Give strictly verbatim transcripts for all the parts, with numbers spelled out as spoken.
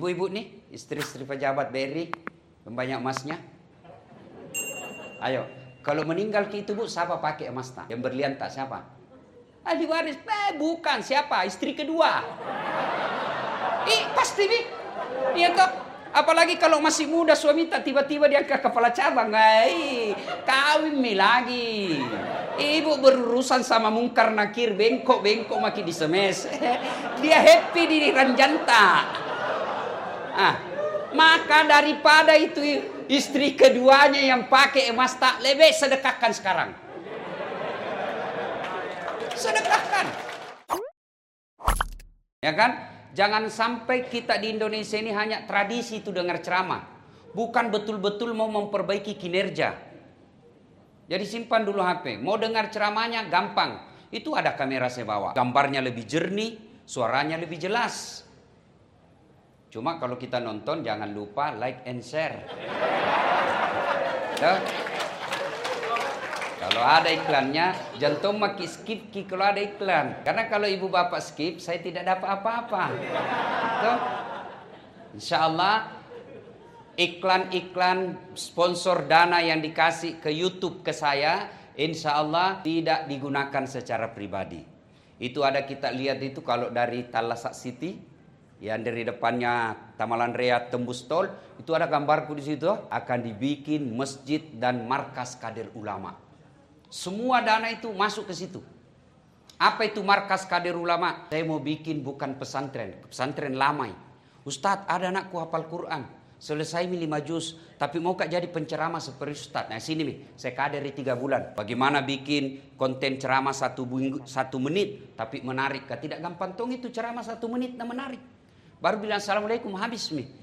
Ibu-ibu nih, istri-istri pejabat B R I, banyak emasnya. Ayo, kalau meninggal itu bu, siapa pakai emasnya? Yang berlian tak siapa? Ahli waris, eh bukan, siapa? Istri kedua. Ih, pasti nih. Iya toh. Apalagi kalau masih muda suami tak tiba-tiba diangkat kepala cabang. Ay, kawin mi lagi. Ibu berurusan sama mungkar nakir, bengkok-bengkok maki di semes. Dia happy di ranjanta. Ah, maka daripada itu istri keduanya yang pakai emas tak, lebih sedekahkan sekarang. Sedekahkan. Ya kan? Jangan sampai kita di Indonesia ini hanya tradisi itu dengar ceramah. Bukan betul-betul mau memperbaiki kinerja. Jadi simpan dulu H P. Mau dengar ceramahnya gampang. Itu ada kamera saya bawa. Gambarnya lebih jernih, suaranya lebih jelas. Cuma kalau kita nonton jangan lupa like and share. Tuh. Kalau ada iklannya, jantung maki skip ki kalau ada iklan. Karena kalau ibu bapak skip, saya tidak dapat apa-apa. Tuh. Insya Allah iklan-iklan sponsor dana yang dikasih ke YouTube ke saya, insya Allah tidak digunakan secara pribadi. Itu ada kita lihat itu kalau dari Talasak City, yang dari depannya Tamalan Rea tembus tol, itu ada gambarku di situ, akan dibikin masjid dan markas kader ulama. Semua dana itu masuk ke situ. Apa itu markas kader ulama? Saya mau bikin bukan pesantren, pesantren lamai. Ustadz, ada anakku hafal Quran, selesai mi lima juz, tapi mau kak jadi penceramah seperti Ustadz. Nah sini mi, saya kaderi tiga bulan. Bagaimana bikin konten ceramah satu, minggu, satu menit, tapi menarik. Kak, tidak gampang tong itu ceramah satu menit dan menarik. Baru bilang assalamualaikum habis mi.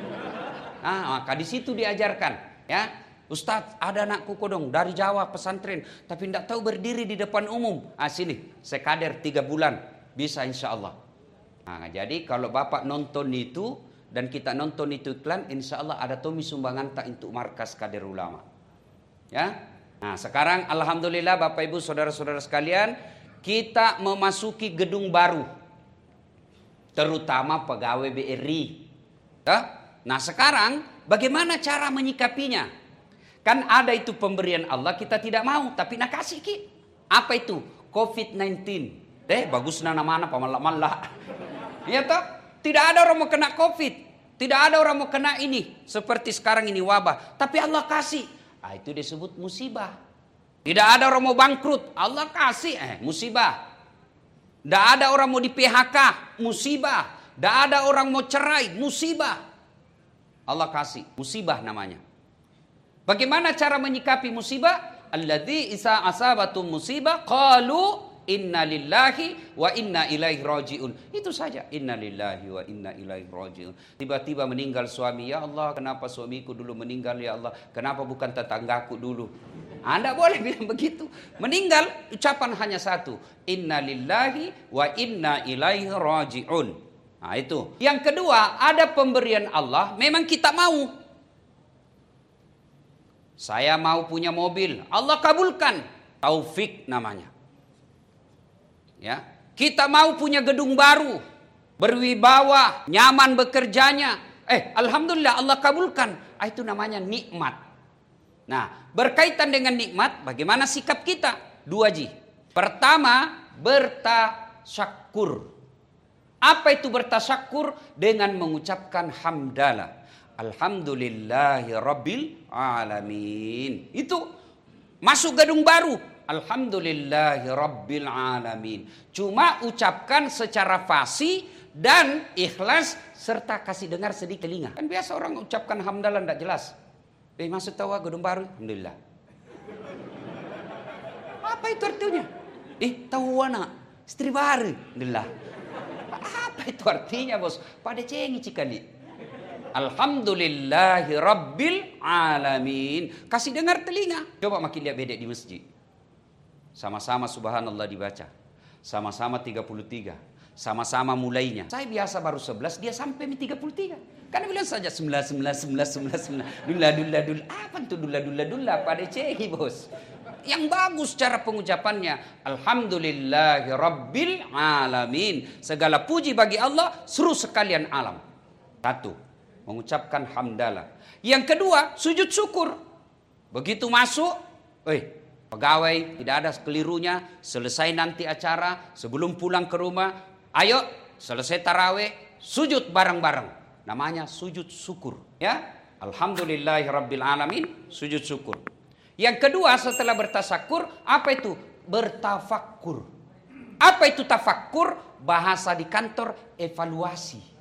Nah maka di situ diajarkan, ya. Ustadz, ada anakku kodong dari Jawa pesantren, tapi tidak tahu berdiri di depan umum. Ah sini, saya kader tiga bulan, bisa insya Allah. Nah, jadi kalau bapak nonton itu dan kita nonton itu iklan, insya Allah ada Tommy sumbangan tak untuk markas kader ulama. Ya, nah sekarang alhamdulillah bapak ibu saudara-saudara sekalian, kita memasuki gedung baru, terutama pegawai B R I. Nah sekarang bagaimana cara menyikapinya? Kan ada itu pemberian Allah kita tidak mau, tapi nak kasih ki. Apa itu? covid sembilan belas. Eh bagus nama-nama pamalak-malak. Ya toh? Tidak ada orang mau kena Covid. Tidak ada orang mau kena ini. Seperti sekarang ini wabah. Tapi Allah kasih. Ah, itu disebut musibah. Tidak ada orang mau bangkrut. Allah kasih. Eh musibah. Tidak ada orang mau di P H K. Musibah. Tidak ada orang mau cerai. Musibah. Allah kasih. Musibah namanya. Bagaimana cara menyikapi musibah? Alladzi isa asabatum musibah qalu inna lillahi wa inna ilaihi rajiun. Itu saja. Inna lillahi wa inna ilaihi rajiun. Tiba-tiba meninggal suami. Ya Allah, kenapa suamiku dulu meninggal ya Allah? Kenapa bukan tetanggaku dulu? Anda boleh bilang begitu. Meninggal ucapan hanya satu. Inna lillahi wa inna ilaihi rajiun. Nah itu. Yang kedua, ada pemberian Allah. Memang kita mau. Saya mau punya mobil, Allah kabulkan. Taufik namanya. Ya, kita mau punya gedung baru, berwibawa, nyaman bekerjanya. Eh, alhamdulillah Allah kabulkan. Ah, itu namanya nikmat. Nah, berkaitan dengan nikmat, bagaimana sikap kita? Dua Ji. Pertama, bertasyakur. Apa itu bertasyakur? Dengan mengucapkan hamdalah. Alhamdulillahi Rabbil Alamin. Itu masuk gedung baru. Alhamdulillahi Rabbil Alamin. Cuma ucapkan secara fasih dan ikhlas serta kasih dengar sedikit telinga. Kan biasa orang ucapkan hamdalah tidak jelas. Eh masuk tawa gedung baru. Alhamdulillah. Apa itu artinya? Eh tahu anak istri baru. Alhamdulillah. Apa itu artinya bos? Pada cengi cikali. Alhamdulillahi Rabbil Alamin. Kasih dengar telinga. Coba makin lihat bedek di masjid. Sama-sama subhanallah dibaca. Sama-sama tiga puluh tiga. Sama-sama mulainya. Saya biasa baru sebelas, dia sampai tiga puluh tiga. Karena bilang saja sembilan, sembilan, sembilan, sembilan, sembilan. Dula, dula, dula. Apa itu dula, dula, dula? Pada cehi bos. Yang bagus cara pengucapannya. Alhamdulillahi Rabbil Alamin. Segala puji bagi Allah, seluruh sekalian alam. Satu, mengucapkan hamdalah. Yang kedua, sujud syukur. Begitu masuk, eh, pegawai tidak ada kelirunya. Selesai nanti acara, sebelum pulang ke rumah, ayo selesai tarawih, sujud bareng-bareng. Namanya sujud syukur. Ya, alhamdulillahirabbil alamin, sujud syukur. Yang kedua setelah bertasakur, apa itu? Bertafakkur. Apa itu tafakkur? Bahasa di kantor, evaluasi.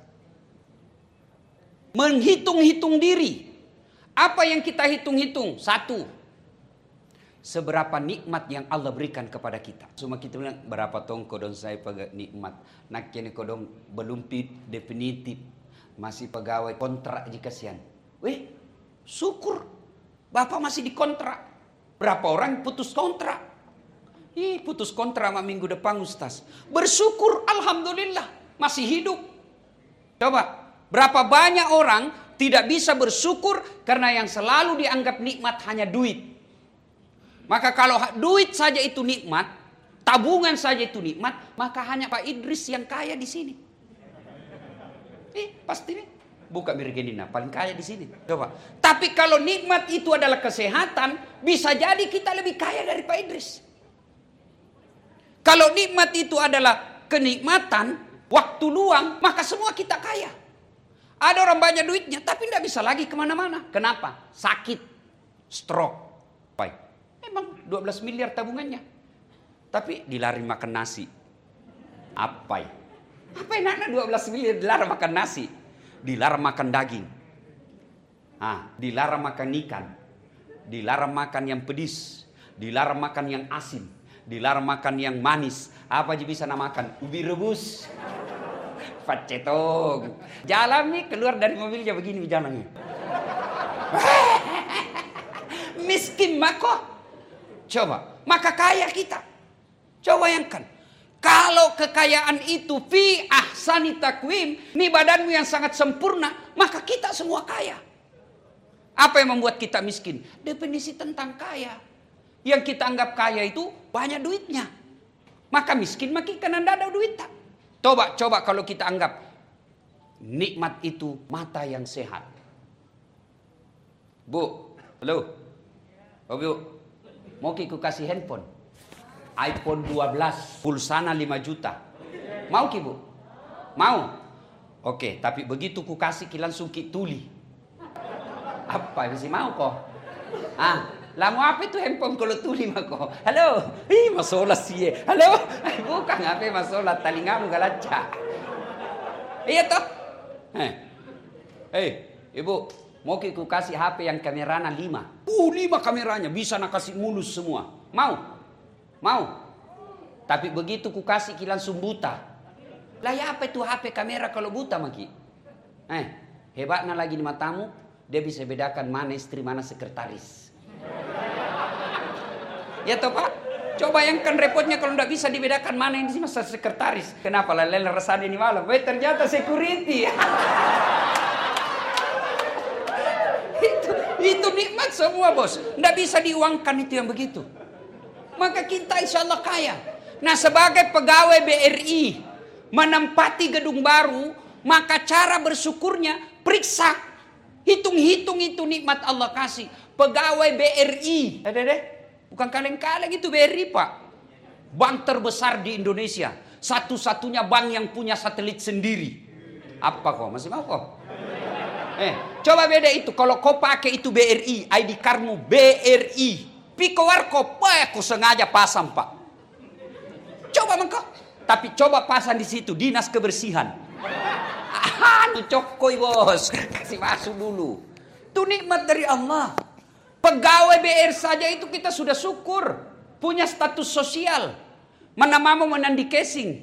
Menghitung-hitung diri. Apa yang kita hitung-hitung? Satu, seberapa nikmat yang Allah berikan kepada kita. Cuma kita bilang, berapa tong kodong saya pakai nikmat. Nak kini kodong belum definitif. Masih pegawai kontrak aja kasihan. Weh, syukur. Bapak masih dikontrak. Berapa orang putus kontrak? Ih, putus kontrak sama minggu depan Ustaz. Bersyukur, alhamdulillah. Masih hidup. Coba. Berapa banyak orang tidak bisa bersyukur karena yang selalu dianggap nikmat hanya duit. Maka kalau duit saja itu nikmat, tabungan saja itu nikmat, maka hanya Pak Idris yang kaya di sini. Eh, pasti nih. Buka Mirgenina, paling kaya di sini. Coba. Tapi kalau nikmat itu adalah kesehatan, bisa jadi kita lebih kaya dari Pak Idris. Kalau nikmat itu adalah kenikmatan, waktu luang, maka semua kita kaya. Ada orang banyak duitnya, tapi tidak bisa lagi kemana-mana. Kenapa? Sakit, stroke. Baik. Memang dua belas miliar tabungannya. Tapi dilarang makan nasi. Apa ya? Apa enaknya dua belas miliar dilarang makan nasi? Dilarang makan daging. Ah, dilarang makan ikan. Dilarang makan yang pedis. Dilarang makan yang asin. Dilarang makan yang manis. Apa aja bisa namakan? Ubi rebus. Pacetong. Jalan nih keluar dari mobilnya begini jalannya. Miskin mako. Coba, maka kaya kita. Coba bayangkan. Kalau kekayaan itu fi ahsani takwim, nih badanmu yang sangat sempurna, maka kita semua kaya. Apa yang membuat kita miskin? Definisi tentang kaya. Yang kita anggap kaya itu banyak duitnya. Maka miskin makin karena tidak ada duit. Coba, coba kalau kita anggap nikmat itu mata yang sehat. Bu, halo. Oh, Bu, mau kiku kasih handphone. iPhone dua belas, pulsana lima juta. Mau ki, Bu? Mau? Oke, tapi begitu ku kasih ki langsung ki tuli. Apa masih mau kok? Ah, lah mau apa itu handphone kalau tuli mah kok? Halo, ih masalah sih. Halo, bukan apa masalah talingamu galaca. Iya toh? Eh, hey, Ibu, mau ki ku kasih H P yang kameranya lima. Uh, lima kameranya bisa nak kasih mulus semua. Mau? Mau? Tapi begitu ku kasih ki langsung buta. Lah ya apa itu H P kamera kalau buta maki? Eh, hebatnya lagi di matamu, dia bisa bedakan mana istri mana sekretaris. Ya toh Pak? Coba yang kan repotnya kalau tidak bisa dibedakan mana ini masa sekretaris. Kenapa lah lele resah ini malam? Weh ternyata security. itu itu nikmat semua bos. Tidak bisa diuangkan itu yang begitu. Maka kita insya Allah kaya. Nah sebagai pegawai B R I menempati gedung baru, maka cara bersyukurnya periksa, hitung-hitung itu nikmat Allah kasih. Pegawai B R I, ada deh, bukan kaleng-kaleng itu B R I Pak. Bank terbesar di Indonesia, satu-satunya bank yang punya satelit sendiri. Apa kok? Masih mau kok? Eh, coba beda itu. Kalau kau pakai itu B R I, I D cardmu B R I. Piko warkop, aku sengaja pasang Pak. Coba mengkau. Tapi coba pasang di situ dinas kebersihan. Ah, nu cokoi bos. Kasih masuk dulu. Itu nikmat dari Allah. Pegawai B R saja itu kita sudah syukur. Punya status sosial. Mana mau menandi casing.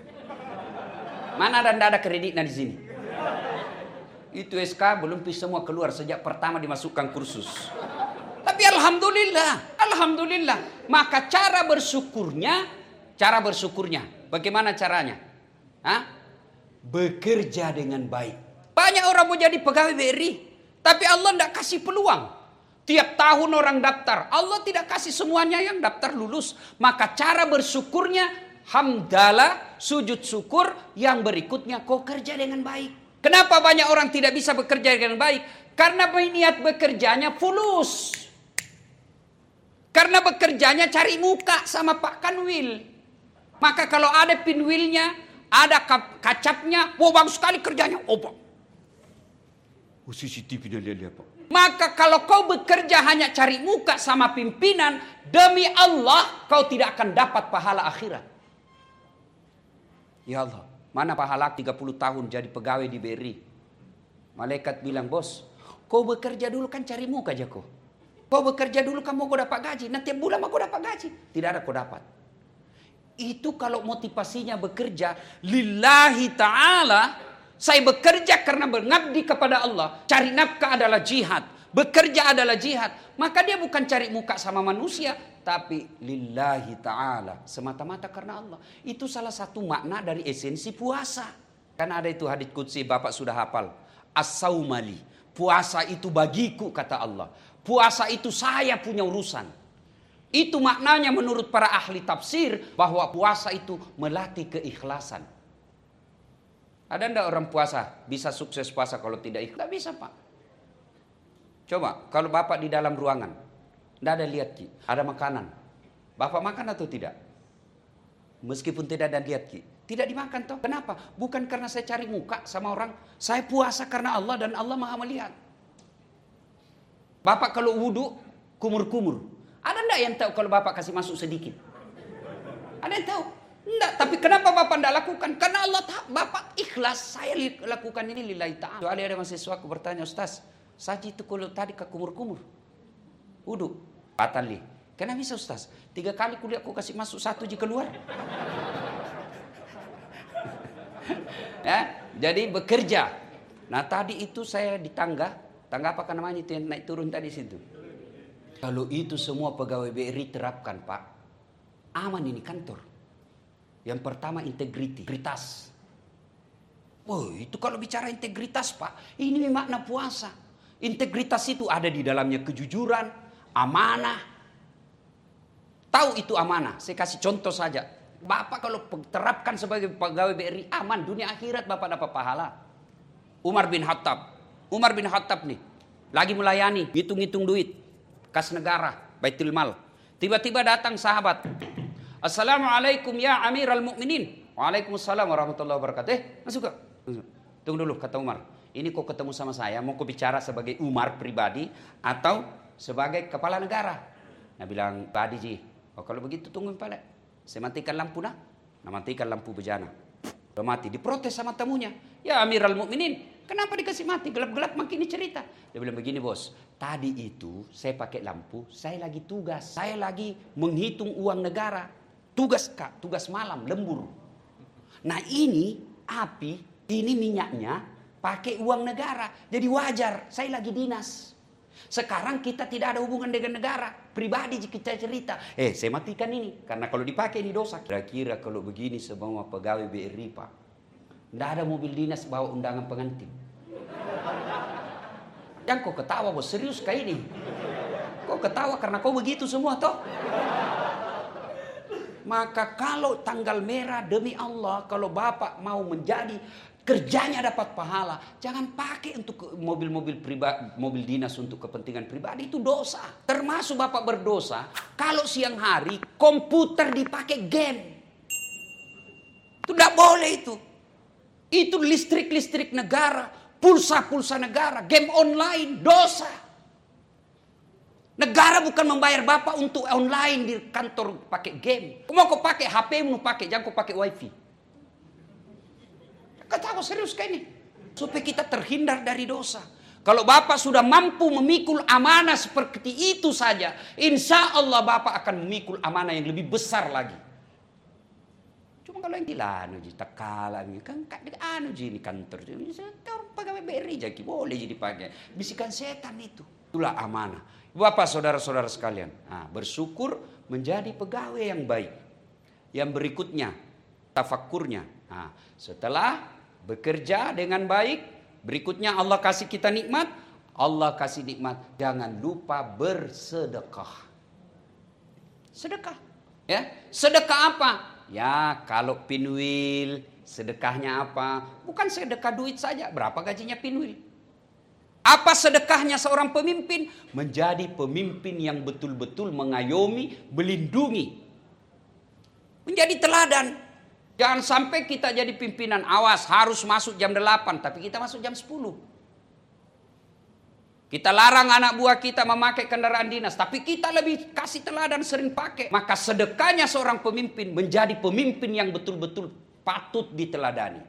Mana ada ada kreditnya di sini. Itu S K belum bisa semua keluar sejak pertama dimasukkan kursus. Tapi alhamdulillah, alhamdulillah. Maka cara bersyukurnya, cara bersyukurnya, bagaimana caranya? Hah? Bekerja dengan baik. Banyak orang mau jadi pegawai B R I, tapi Allah tidak kasih peluang. Tiap tahun orang daftar, Allah tidak kasih semuanya yang daftar lulus. Maka cara bersyukurnya, hamdalah, sujud syukur, yang berikutnya kau kerja dengan baik. Kenapa banyak orang tidak bisa bekerja dengan baik? Karena niat bekerjanya fulus. Karena bekerjanya cari muka sama Pak Kanwil. Maka kalau ada pinwilnya, ada kacapnya, wah bagus sekali kerjanya. Oh Pak, oh, C C T V lihat-lihat Pak. Maka kalau kau bekerja hanya cari muka sama pimpinan, demi Allah kau tidak akan dapat pahala akhirat. Ya Allah, mana pahala tiga puluh tahun jadi pegawai di B R I. Malaikat bilang, bos, kau bekerja dulu kan cari muka aja kau. Kau bekerja dulu kamu kau dapat gaji, nanti tiap bulan kau dapat gaji. Tidak ada kau dapat. Itu kalau motivasinya bekerja lillahi ta'ala. Saya bekerja karena mengabdi kepada Allah. Cari nafkah adalah jihad. Bekerja adalah jihad. Maka dia bukan cari muka sama manusia. Tapi lillahi ta'ala. Semata-mata karena Allah. Itu salah satu makna dari esensi puasa. Karena ada itu hadits qudsi, Bapak sudah hafal. As-saumali. Puasa itu bagiku, kata Allah. Puasa itu saya punya urusan. Itu maknanya menurut para ahli tafsir. Bahwa puasa itu melatih keikhlasan. Ada enggak orang puasa bisa sukses puasa kalau tidak ikhlas? Tidak bisa Pak. Coba kalau Bapak di dalam ruangan, tidak ada lihat Ki, ada makanan. Bapak makan atau tidak? Meskipun tidak ada lihat Ki, tidak dimakan toh. Kenapa? Bukan karena saya cari muka sama orang. Saya puasa karena Allah dan Allah Maha melihat. Bapak kalau wudhu kumur-kumur. Ada enggak yang tahu kalau Bapak kasih masuk sedikit? Ada yang tahu? Enggak, tapi kenapa Bapak enggak lakukan? Karena Allah tak, Bapak ikhlas, saya lakukan ini lillahi ta'ala. Soalnya ada mahasiswa aku bertanya, Ustaz, saji itu kalau tadi ke kumur-kumur, wudhu, batal li. Kenapa bisa Ustaz? Tiga kali kuliah aku kasih masuk, satu je keluar. Ya, jadi bekerja. Nah tadi itu saya di tangga, tangga apa kan namanya itu yang naik turun tadi situ. Kalau itu semua pegawai B R I terapkan Pak, aman ini kantor. Yang pertama integritas. Oh, itu kalau bicara integritas Pak, ini makna puasa. Integritas itu ada di dalamnya kejujuran, amanah. Tahu itu amanah. Saya kasih contoh saja. Bapak kalau terapkan sebagai pegawai B R I, aman dunia akhirat Bapak dapat pahala. Umar bin Khattab. Umar bin Khattab nih lagi melayani, hitung-hitung duit kas negara, Baitul Mal. Tiba-tiba datang sahabat. Assalamualaikum ya Amiral Mukminin. Waalaikumsalam warahmatullahi wabarakatuh. Eh, masuk kak. Tunggu dulu, kata Umar. Ini kok ketemu sama saya, mau kau bicara sebagai Umar pribadi atau sebagai kepala negara? Nah bilang, Pak Adiji, oh kalau begitu tunggu pada. Saya matikan lampu nah. Nah matikan lampu bejana. Udah mati, diprotes sama tamunya. Ya Amiral Mukminin, kenapa dikasih mati? Gelap-gelap makin cerita. Dia bilang begini bos, tadi itu saya pakai lampu, saya lagi tugas. Saya lagi menghitung uang negara. Tugas kak, tugas malam, lembur. Nah ini api, ini minyaknya pakai uang negara. Jadi wajar, saya lagi dinas. Sekarang kita tidak ada hubungan dengan negara. Pribadi kita cerita. Eh saya matikan ini. Karena kalau dipakai ini dosa. Kira-kira kalau begini semua pegawai B R I Pak. Tidak ada mobil dinas bawa undangan pengantin. Yang kau ketawa bos, serius kayak ini. Kau ketawa karena kau begitu semua toh. Maka kalau tanggal merah demi Allah, kalau Bapak mau menjadi kerjanya dapat pahala, jangan pakai untuk mobil-mobil pribadi, mobil dinas untuk kepentingan pribadi, itu dosa. Termasuk Bapak berdosa kalau siang hari komputer dipakai game. Itu tidak boleh itu. Itu listrik-listrik negara, pulsa-pulsa negara, game online, dosa. Negara bukan membayar Bapak untuk online di kantor pakai game. Mau kau pakai H P-mu pakai, jangan kau pakai wifi. Ketawa serius kayak ini. Supaya kita terhindar dari dosa. Kalau Bapak sudah mampu memikul amanah seperti itu saja, insya Allah Bapak akan memikul amanah yang lebih besar lagi. Cuma kalau yang dilanu ji takala kan anu ji ini kantor orang pegawai B R I jadi boleh jadi pakai. Bisikan setan itu. Itulah amanah. Bapak saudara-saudara sekalian, nah, bersyukur menjadi pegawai yang baik. Yang berikutnya, tafakurnya. Nah, setelah bekerja dengan baik, berikutnya Allah kasih kita nikmat. Allah kasih nikmat, jangan lupa bersedekah. Sedekah. Ya, sedekah apa? Ya, kalau pinwil Sedekahnya apa? Bukan sedekah duit saja. Berapa gajinya Pinwil? Apa sedekahnya seorang pemimpin? Menjadi pemimpin yang betul-betul mengayomi, melindungi. Menjadi teladan. Jangan sampai kita jadi pimpinan, awas harus masuk jam delapan, tapi kita masuk jam sepuluh. Kita larang anak buah kita memakai kendaraan dinas, tapi kita lebih kasih teladan sering pakai. Maka sedekahnya seorang pemimpin menjadi pemimpin yang betul-betul patut diteladani.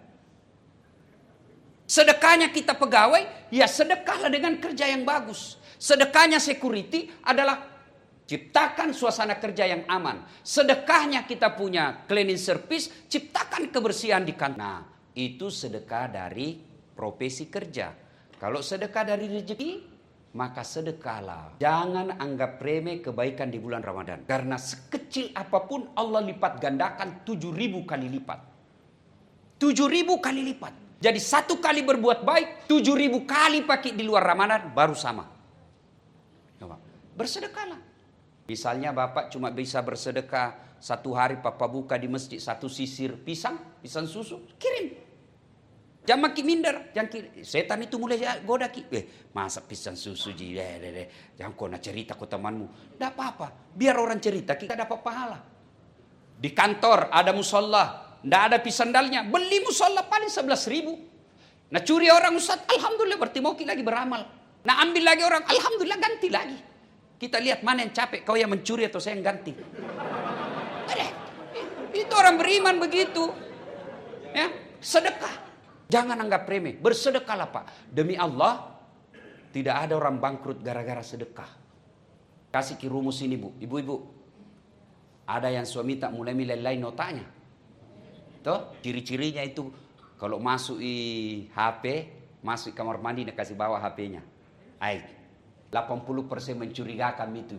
Sedekahnya kita pegawai, ya sedekahlah dengan kerja yang bagus. Sedekahnya security adalah ciptakan suasana kerja yang aman. Sedekahnya kita punya cleaning service, ciptakan kebersihan di kantor. Nah, itu sedekah dari profesi kerja. Kalau sedekah dari rezeki, maka sedekahlah. Jangan anggap remeh kebaikan di bulan Ramadan. Karena sekecil apapun Allah lipat gandakan tujuh ribu kali lipat. tujuh ribu kali lipat. Jadi satu kali berbuat baik, tujuh ribu kali pakai di luar Ramadan, baru sama. Coba, bersedekahlah. Misalnya Bapak cuma bisa bersedekah satu hari Papa buka di masjid satu sisir pisang, pisang susu, kirim. Jangan makin minder, jangan kirim. Setan itu mulai goda ki. Eh, masa pisang susu ji, deh, deh, deh. Jangan kau nak cerita ke temanmu. Tidak apa-apa, biar orang cerita kita dapat pahala. Di kantor ada musola. Tidak ada pisandalnya, beli musola paling sebelas ribu. Nah curi orang Ustaz, alhamdulillah berarti mau lagi beramal. Nah ambil lagi orang, alhamdulillah ganti lagi. Kita lihat mana yang capek, kau yang mencuri atau saya yang ganti. Ada, itu orang beriman begitu. Ya, sedekah. Jangan anggap remeh, bersedekahlah Pak. Demi Allah, tidak ada orang bangkrut gara-gara sedekah. Kasih ki rumus ini Bu, ibu-ibu. Ada yang suami tak mulai milai notanya. Tuh, ciri-cirinya itu kalau masuk di H P, masuk kamar mandi, dia kasih bawa H P-nya. Ay, delapan puluh persen mencurigakan itu.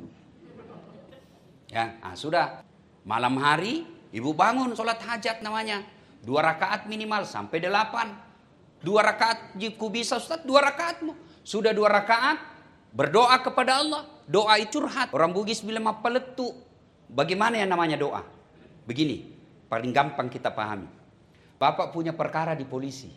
Ya, nah, sudah. Malam hari, ibu bangun sholat hajat namanya. Dua rakaat minimal sampai delapan. Dua rakaat jika bisa Ustaz, dua rakaatmu. Sudah dua rakaat, berdoa kepada Allah. Doa itu curhat. Orang Bugis bilang peletu. Bagaimana yang namanya doa? Begini. Paling gampang kita pahami. Bapak punya perkara di polisi.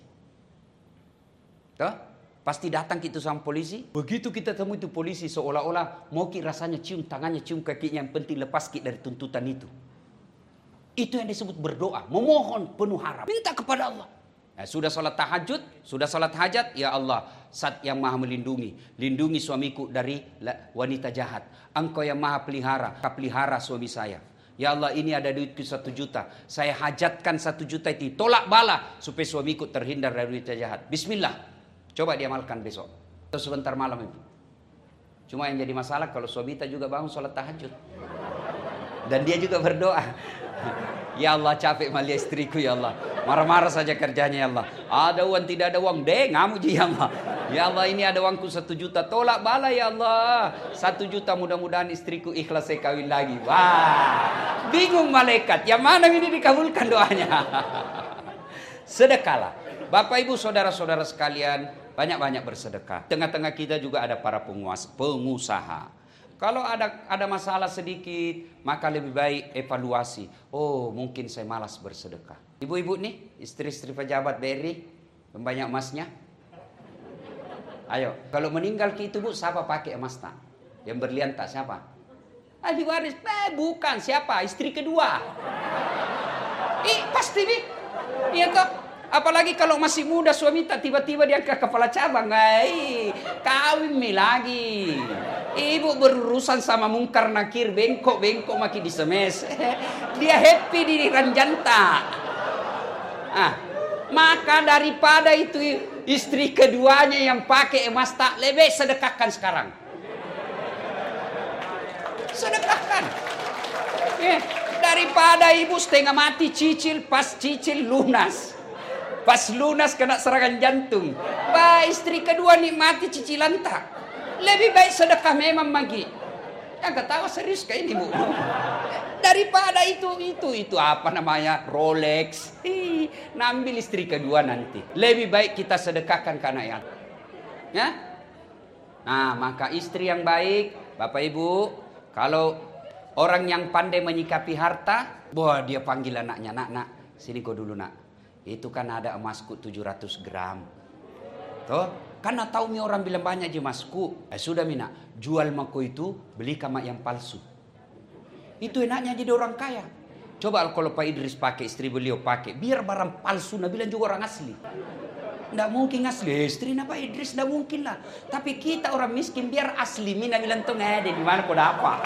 Tuh, pasti datang kita sama polisi. Begitu kita temui itu polisi seolah-olah mau ki rasanya cium tangannya, cium kakinya, yang penting lepas ki dari tuntutan itu. Itu yang disebut berdoa, memohon penuh harap. Minta kepada Allah. Nah, sudah sholat tahajud, sudah sholat hajat, ya Allah, Zat yang maha melindungi. Lindungi suamiku dari wanita jahat. Engkau yang maha pelihara, pelihara suami saya. Ya Allah, ini ada duitku satu juta. Saya hajatkan satu juta itu. Tolak bala supaya suamiku terhindar dari duit jahat. Bismillah. Coba diamalkan besok. Atau sebentar malam itu. Cuma yang jadi masalah kalau suami kita juga bangun sholat tahajud. Dan dia juga berdoa. Ya Allah, capek malia istriku ya Allah. Marah-marah saja kerjanya ya Allah. Ada uang tidak ada uang. Deh, ngamu ya Allah. Ya Allah, ini ada uangku satu juta. Tolak bala ya Allah. Satu juta, mudah-mudahan istriku ikhlas saya kawin lagi. Wah, bingung malaikat. Yang mana ini dikabulkan doanya? Sedekahlah. Bapak ibu saudara-saudara sekalian, banyak-banyak bersedekah. Tengah-tengah kita juga ada para penguasa, pengusaha. Kalau ada ada masalah sedikit, maka lebih baik evaluasi. Oh, mungkin saya malas bersedekah. Ibu-ibu nih, istri-istri pejabat B R I, banyak emasnya. Ayo, kalau meninggal itu Bu, siapa pakai emas tak? Yang berlian tak siapa? Ahli waris, eh, bukan siapa? Istri kedua. Ih, pasti nih. Iya toh. Apalagi kalau masih muda suami tak tiba-tiba dia ke kepala cabang. Hai, kawin mi lagi. Ibu berurusan sama mungkar nakir, bengkok-bengkok maki di semes. Dia happy di ranjanta. Ah, maka daripada itu istri keduanya yang pakai emas tak, lebih sedekahkan sekarang. Sedekahkan. Eh, daripada ibu setengah mati cicil, pas cicil lunas. Pas lunas kena serangan jantung. Bah, istri kedua nikmati cicilan tak. Lebih baik sedekah memang magi. Yang ketawa serius kayak ini Bu. Daripada itu, itu, itu apa namanya? Rolex. Hi, nambil istri kedua nanti. Lebih baik kita sedekahkan ke anak yang. Ya? Nah, maka istri yang baik, Bapak Ibu, kalau orang yang pandai menyikapi harta, wah dia panggil anaknya, nak, nak, sini kau dulu nak. Itu kan ada emasku tujuh ratus gram. Tuh, karena tahu mi orang bilang banyak je emasku. Eh sudah mina, jual mako itu, beli kamak yang palsu. Itu enaknya jadi orang kaya. Coba kalau Pak Idris pakai, istri beliau pakai, biar barang palsu, nah bilang juga orang asli. Nggak mungkin asli, istri Pak Idris nggak mungkin lah. Tapi kita orang miskin biar asli, mina bilang tuh nggak ada di mana kau dapat.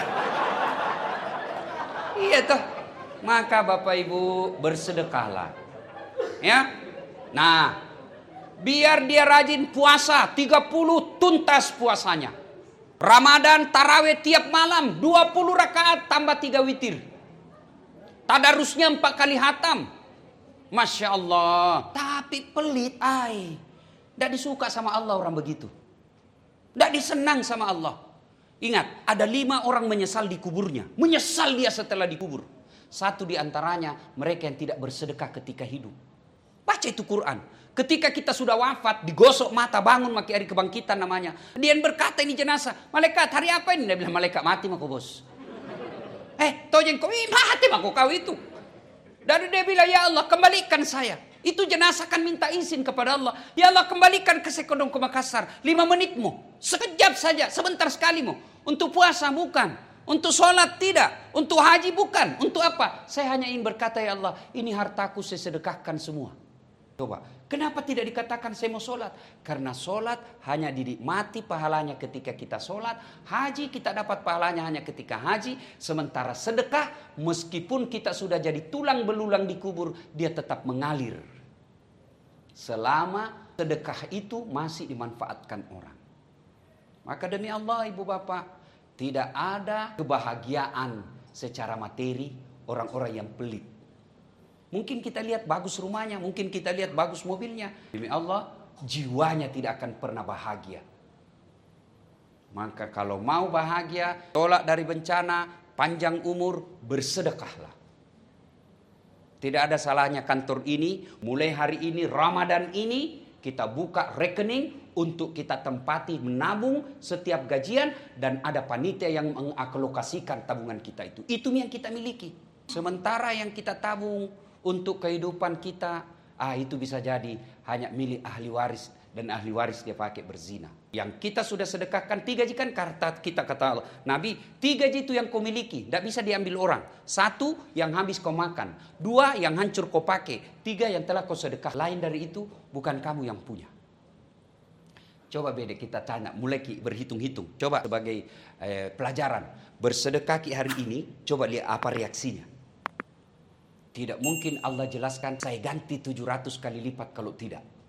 Iya toh, maka Bapak Ibu bersedekahlah. Ya, nah, biar dia rajin puasa, tiga puluh tuntas puasanya. Ramadan tarawih tiap malam, dua puluh rakaat tambah tiga witir. Tadarusnya empat kali hatam. Masya Allah. Tapi pelit, ay. Tidak disuka sama Allah orang begitu. Tidak disenang sama Allah. Ingat, ada lima orang menyesal di kuburnya. Menyesal dia setelah dikubur. Satu di antaranya, mereka yang tidak bersedekah ketika hidup. Baca itu Quran. Ketika kita sudah wafat, digosok mata, bangun maki hari kebangkitan namanya. Dia berkata ini jenazah. Malaikat, hari apa ini? Dia bilang, malaikat mati mako bos. Eh, tojeng kau, ih mati mako kau itu. Dan dia bilang, ya Allah kembalikan saya. Itu jenazah kan minta izin kepada Allah. Ya Allah kembalikan ke Sekondong ke Makassar. Lima menitmu. Sekejap saja, sebentar sekali mu. Untuk puasa bukan. Untuk sholat tidak. Untuk haji bukan. Untuk apa? Saya hanya ingin berkata, ya Allah, ini hartaku saya sedekahkan semua. Coba, kenapa tidak dikatakan saya mau sholat? Karena sholat hanya dinikmati pahalanya ketika kita sholat. Haji kita dapat pahalanya hanya ketika haji. Sementara sedekah, meskipun kita sudah jadi tulang belulang di kubur, dia tetap mengalir. Selama sedekah itu masih dimanfaatkan orang. Maka demi Allah ibu bapak, tidak ada kebahagiaan secara materi orang-orang yang pelit. Mungkin kita lihat bagus rumahnya, mungkin kita lihat bagus mobilnya. Demi Allah, jiwanya tidak akan pernah bahagia. Maka kalau mau bahagia, tolak dari bencana, panjang umur, bersedekahlah. Tidak ada salahnya kantor ini, mulai hari ini, Ramadan ini, kita buka rekening untuk kita tempati menabung setiap gajian. Dan ada panitia yang mengalokasikan tabungan kita itu. Itu yang kita miliki. Sementara yang kita tabung untuk kehidupan kita, ah itu bisa jadi hanya milik ahli waris. Dan ahli waris dia pakai berzina. Yang kita sudah sedekahkan, tiga gaji kan kata kita kata Allah. Nabi, tiga gaji itu yang kau miliki. Tidak bisa diambil orang. Satu, yang habis kau makan. Dua, yang hancur kau pakai. Tiga, yang telah kau sedekah. Lain dari itu, bukan kamu yang punya. Coba beda kita tanya, mulai ki berhitung-hitung. Coba sebagai eh, pelajaran. Bersedekah ki hari ini, coba lihat apa reaksinya. Tidak mungkin Allah jelaskan, saya ganti tujuh ratus kali lipat kalau tidak.